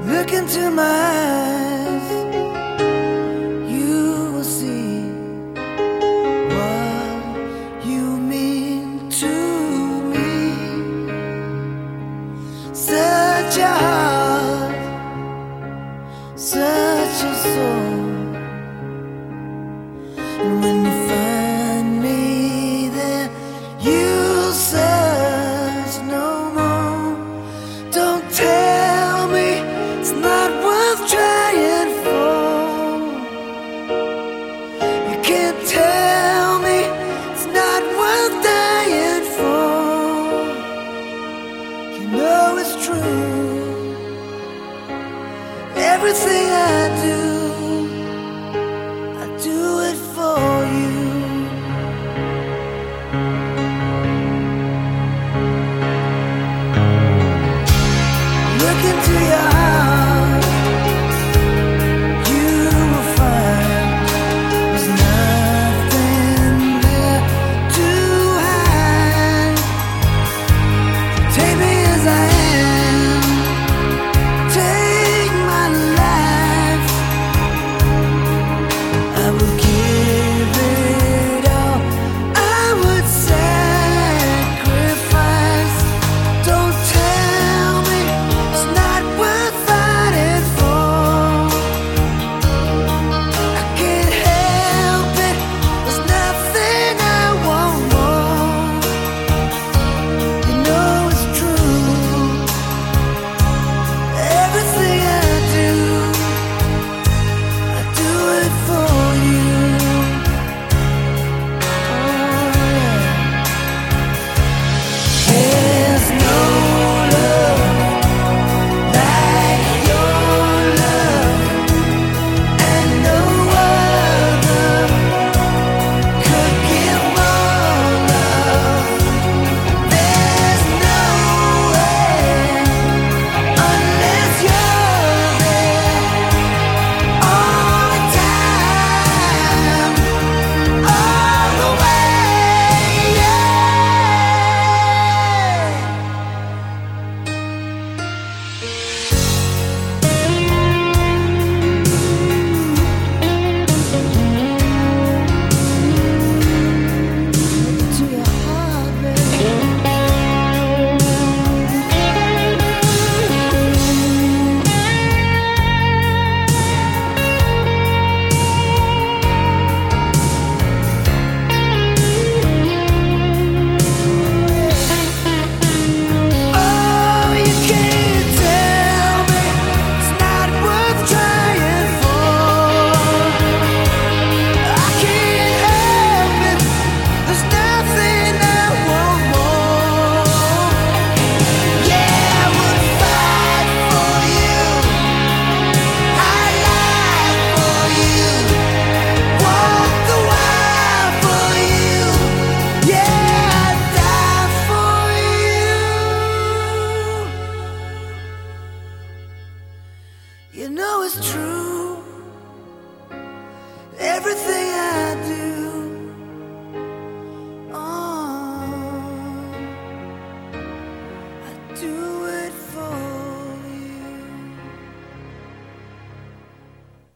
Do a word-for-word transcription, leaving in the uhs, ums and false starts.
Look into my eyes, you will see what you mean to me. Such a heart, such a soul. And when you find me there, you'll search no more. Don't tell me it's not worth trying for. You can't tell me it's not worth dying for. You know it's true. Everything I do, I do it for you. Look into your heart, you will find there's nothing there to hide. Take me as I am, take my life. I will give it all, I would sacrifice. Don't tell me it's not worth fighting for. I can't help it, there's nothing I want more. You know it's true. Everything I do, I do it for you. Oh, yeah. There's no love like your love, and no other could give more love. There's no way unless you're there all the time, all the way, yeah. To your heart, baby. Oh, you can't tell me it's not worth trying for. I can't help it, there's nothing I want more. Yeah, I would fight for you, I lie for you, walk the wire for you. Yeah, I'd die for you. You know it's true.